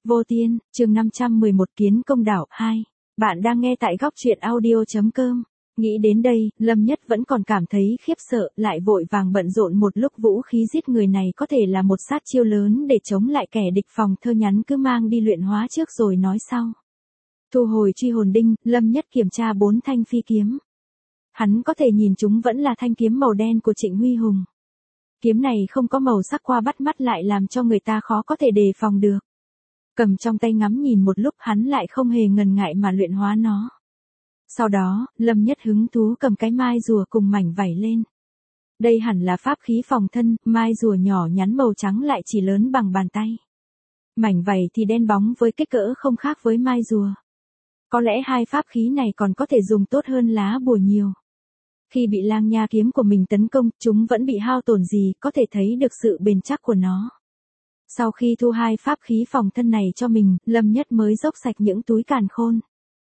Vô Tiên, chương 511 Kiến Công Đảo 2. Bạn đang nghe tại góc truyện audio.com. Nghĩ đến đây, Lâm Nhất vẫn còn cảm thấy khiếp sợ, lại vội vàng bận rộn một lúc vũ khí giết người này có thể là một sát chiêu lớn để chống lại kẻ địch phòng thơ nhắn cứ mang đi luyện hóa trước rồi nói sau. Thu hồi truy hồn đinh, Lâm Nhất kiểm tra 4 thanh phi kiếm. Hắn có thể nhìn chúng vẫn là thanh kiếm màu đen của Trịnh Huy Hùng. Kiếm này không có màu sắc qua bắt mắt lại làm cho người ta khó có thể đề phòng được. Cầm trong tay ngắm nhìn một lúc hắn lại không hề ngần ngại mà luyện hóa nó. Sau đó, Lâm Nhất hứng thú cầm cái mai rùa cùng mảnh vảy lên. Đây hẳn là pháp khí phòng thân, mai rùa nhỏ nhắn màu trắng lại chỉ lớn bằng bàn tay. Mảnh vảy thì đen bóng với kích cỡ không khác với mai rùa. Có lẽ hai pháp khí này còn có thể dùng tốt hơn lá bùa nhiều. Khi bị lang nha kiếm của mình tấn công, chúng vẫn bị hao tổn gì, có thể thấy được sự bền chắc của nó. Sau khi thu hai pháp khí phòng thân này cho mình, Lâm Nhất mới dốc sạch những túi càn khôn.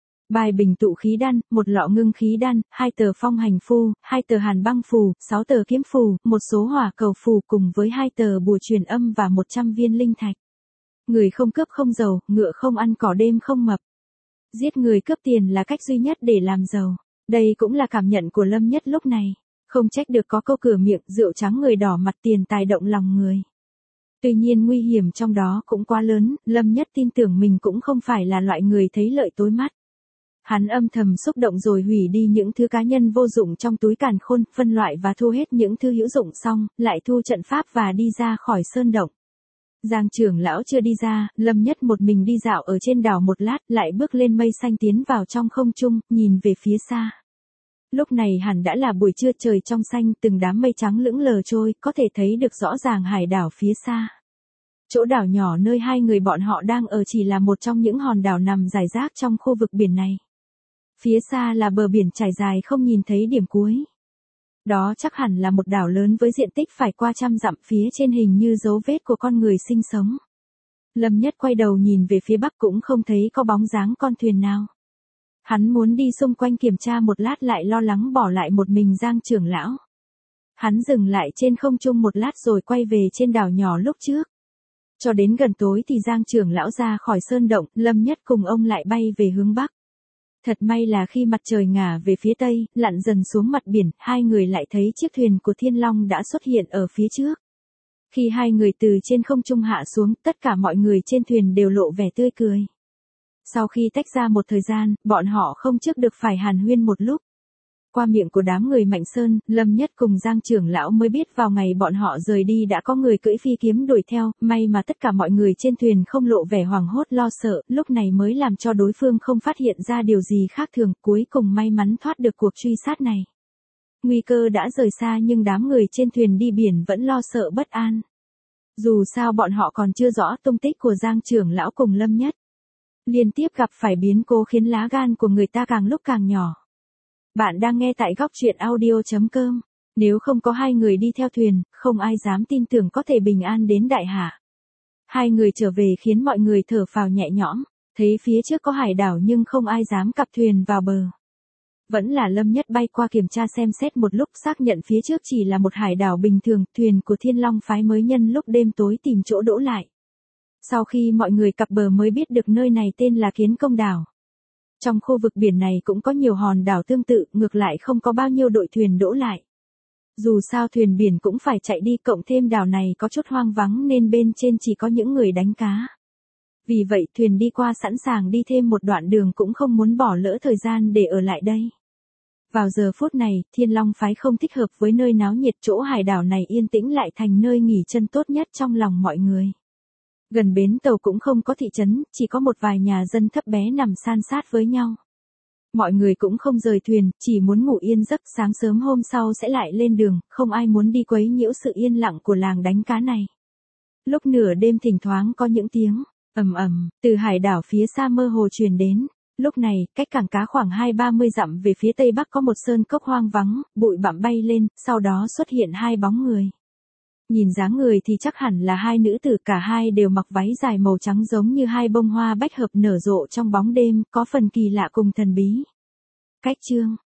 3 bình tụ khí đan, 1 lọ ngưng khí đan, 2 tờ phong hành phù, 2 tờ hàn băng phù, 6 tờ kiếm phù, một số hỏa cầu phù cùng với 2 tờ bùa truyền âm và 100 viên linh thạch. Người không cướp không giàu, ngựa không ăn cỏ đêm không mập. Giết người cướp tiền là cách duy nhất để làm giàu. Đây cũng là cảm nhận của Lâm Nhất lúc này. Không trách được có câu cửa miệng rượu trắng người đỏ mặt tiền tài động lòng người. Tuy nhiên nguy hiểm trong đó cũng quá lớn, Lâm Nhất tin tưởng mình cũng không phải là loại người thấy lợi tối mắt. Hắn âm thầm xúc động rồi hủy đi những thứ cá nhân vô dụng trong túi càn khôn, phân loại và thu hết những thứ hữu dụng xong, lại thu trận pháp và đi ra khỏi sơn động. Giang trưởng lão chưa đi ra, Lâm Nhất một mình đi dạo ở trên đảo một lát, lại bước lên mây xanh tiến vào trong không trung, nhìn về phía xa. Lúc này hẳn đã là buổi trưa, trời trong xanh, từng đám mây trắng lững lờ trôi, có thể thấy được rõ ràng hải đảo phía xa. Chỗ đảo nhỏ nơi hai người bọn họ đang ở chỉ là một trong những hòn đảo nằm rải rác trong khu vực biển này. Phía xa là bờ biển trải dài không nhìn thấy điểm cuối. Đó chắc hẳn là một đảo lớn với diện tích phải qua trăm dặm, phía trên hình như dấu vết của con người sinh sống. Lâm Nhất quay đầu nhìn về phía bắc cũng không thấy có bóng dáng con thuyền nào. Hắn muốn đi xung quanh kiểm tra một lát lại lo lắng bỏ lại một mình Giang trưởng lão. Hắn dừng lại trên không trung một lát rồi quay về trên đảo nhỏ lúc trước. Cho đến gần tối thì Giang trưởng lão ra khỏi sơn động, Lâm Nhất cùng ông lại bay về hướng bắc. Thật may là khi mặt trời ngả về phía tây, lặn dần xuống mặt biển, hai người lại thấy chiếc thuyền của Thiên Long đã xuất hiện ở phía trước. Khi hai người từ trên không trung hạ xuống, tất cả mọi người trên thuyền đều lộ vẻ tươi cười. Sau khi tách ra một thời gian, bọn họ không trước được phải hàn huyên một lúc. Qua miệng của đám người Mạnh Sơn, Lâm Nhất cùng Giang trưởng lão mới biết vào ngày bọn họ rời đi đã có người cưỡi phi kiếm đuổi theo, may mà tất cả mọi người trên thuyền không lộ vẻ hoảng hốt lo sợ, lúc này mới làm cho đối phương không phát hiện ra điều gì khác thường, cuối cùng may mắn thoát được cuộc truy sát này. Nguy cơ đã rời xa nhưng đám người trên thuyền đi biển vẫn lo sợ bất an. Dù sao bọn họ còn chưa rõ tung tích của Giang trưởng lão cùng Lâm Nhất. Liên tiếp gặp phải biến cố khiến lá gan của người ta càng lúc càng nhỏ. Bạn đang nghe tại góc truyện audio.com. Nếu không có hai người đi theo thuyền, không ai dám tin tưởng có thể bình an đến đại hạ. Hai người trở về khiến mọi người thở phào nhẹ nhõm, thấy phía trước có hải đảo nhưng không ai dám cặp thuyền vào bờ. Vẫn là Lâm Nhất bay qua kiểm tra xem xét một lúc, xác nhận phía trước chỉ là một hải đảo bình thường, thuyền của Thiên Long phái mới nhân lúc đêm tối tìm chỗ đỗ lại. Sau khi mọi người cập bờ mới biết được nơi này tên là Kiến Công Đảo. Trong khu vực biển này cũng có nhiều hòn đảo tương tự, ngược lại không có bao nhiêu đội thuyền đỗ lại. Dù sao thuyền biển cũng phải chạy đi, cộng thêm đảo này có chút hoang vắng nên bên trên chỉ có những người đánh cá. Vì vậy thuyền đi qua sẵn sàng đi thêm một đoạn đường cũng không muốn bỏ lỡ thời gian để ở lại đây. Vào giờ phút này, Thiên Long phái không thích hợp với nơi náo nhiệt, chỗ hải đảo này yên tĩnh lại thành nơi nghỉ chân tốt nhất trong lòng mọi người. Gần bến tàu cũng không có thị trấn, chỉ có một vài nhà dân thấp bé nằm san sát với nhau. Mọi người cũng không rời thuyền, chỉ muốn ngủ yên giấc, sáng sớm hôm sau sẽ lại lên đường, không ai muốn đi quấy nhiễu sự yên lặng của làng đánh cá này. Lúc nửa đêm thỉnh thoảng có những tiếng ầm ầm từ hải đảo phía xa mơ hồ truyền đến. Lúc này, cách cảng cá khoảng 20-30 dặm về phía tây bắc có một sơn cốc hoang vắng, bụi bặm bay lên, sau đó xuất hiện hai bóng người. Nhìn dáng người thì chắc hẳn là hai nữ tử, cả hai đều mặc váy dài màu trắng giống như hai bông hoa bách hợp nở rộ trong bóng đêm, có phần kỳ lạ cùng thần bí. Cách chương